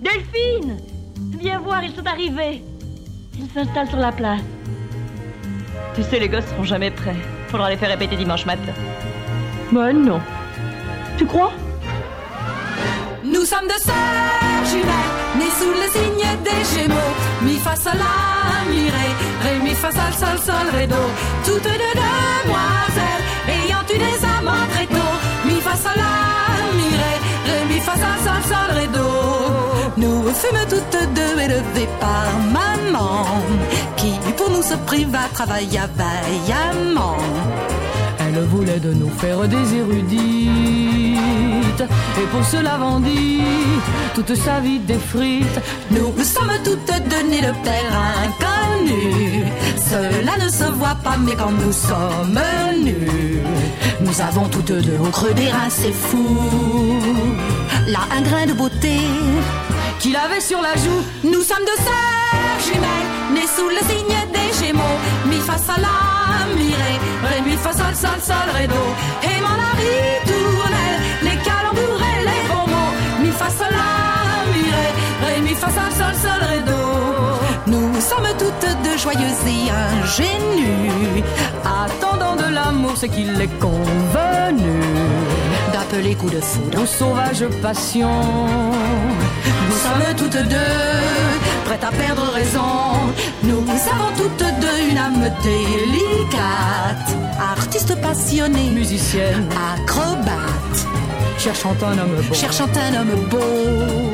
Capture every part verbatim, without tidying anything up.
Delphine! Viens voir, ils sont arrivés. Ils s'installent sur la place. Tu sais, les gosses seront jamais prêts. Faudra les faire répéter dimanche matin. Ben non. Tu crois? Nous sommes deux sœurs jumelles, nées sous le signe des Gémeaux. Mi fa sol la mi ré, ré mi fa sol sol sol ré do. Toutes deux demoiselles, ayant eu des amants très tôt. Mi fa sol la mi ré, ré mi fa sol sol sol ré do. Nous fûmes toutes deux élevées par maman, qui pour nous se priva travailla vaillamment. Elle voulait de nous faire des érudites, et pour cela vendit toute sa vie des frites. Nous sommes toutes deux nées de pères inconnus. Cela ne se voit pas, mais quand nous sommes nus, nous avons toutes deux au creux des reins, c'est fou. Là, un grain de beauté qu'il avait sur la joue. Nous sommes deux sœurs jumelles, nées sous le signe des Gémeaux. Mi fa sol la mi ré, ré mi fa sol sol sol ré do. Aimant la ritournelle, les calembours et les bons mots. Mi fa sol la mi ré, ré mi fa sol sol sol ré do. Nous sommes toutes deux joyeuses et ingénues, attendant de l'amour ce qu'il est convenu d'appeler coup de foudre aux sauvages passions. Nous sommes toutes deux prêtes à perdre raison. Nous avons toutes deux une âme délicate, artiste passionnée, musicienne, acrobate, cherchant un homme beau, cherchant un homme beau.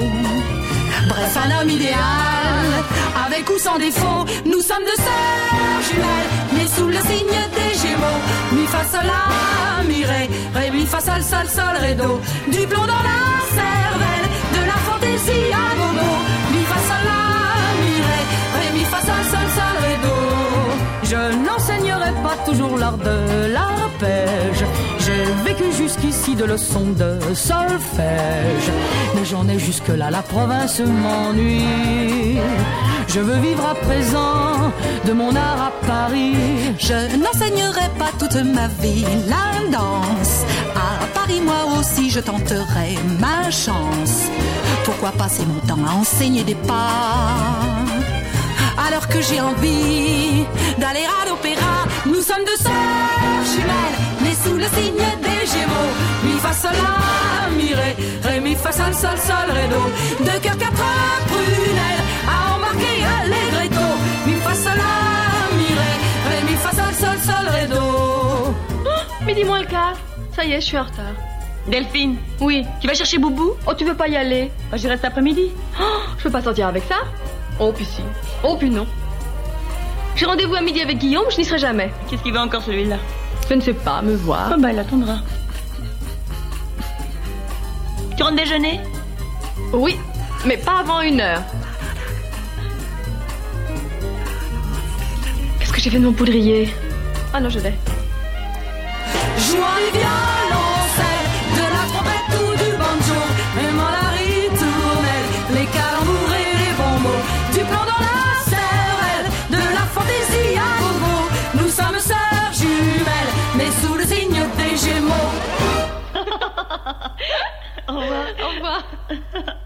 Bref, un homme idéal, avec ou sans défaut. Nous sommes deux sœurs jumelles, nées sous le signe des Gémeaux. Mi fa sol la mi ré, ré mi fa sol sol sol ré do. Du plomb dans la cervelle, de la fantaisie à gogo. Mi fa sol la mi ré, ré mi fa sol sol sol ré do. Je n'enseignerai pas toujours l'art de l'arpège. J'ai vécu jusqu'ici de leçons de solfège, mais j'en ai jusque-là, la province m'ennuie. Je veux vivre à présent de mon art à Paris. Je n'enseignerai pas toute ma vie la danse. À Paris, moi aussi, je tenterai ma chance. Pourquoi passer mon temps à enseigner des pas, alors que j'ai envie d'aller à l'opéra? Nous sommes deux sœurs jumelles, nées sous le signe des Gémeaux. Mi fa sol la mi ré, ré mi fa sol sol sol ré do. Deux cœurs, quatre prunelles, à embarquer allegretto. Mi fa sol la mi ré, ré mi fa sol sol sol ré do. Oh, midi moins le quart. Ça y est, je suis en retard. Delphine. Oui. Tu vas chercher Boubou? Oh, tu veux pas y aller? Bah, j'y reste après-midi. Oh, je peux pas sortir avec ça? Oh, puis si. Oh, puis non. J'ai rendez-vous à midi avec Guillaume, je n'y serai jamais. Qu'est-ce qu'il veut encore celui-là? Je ne sais pas, me voir. Ah bah, il attendra. Tu rentres déjeuner? Oui, mais pas avant une heure. Qu'est-ce que j'ai fait de mon poudrier? Ah non, je vais. Jouant du violoncelle, de la trompette ou du banjo, aimant la ritournelle, les calembours et les bons mots, du plomb dans la cervelle, de la fantaisie à gogo. Nous sommes sœurs jumelles, mais sous le signe des Gémeaux. Au revoir. Au revoir.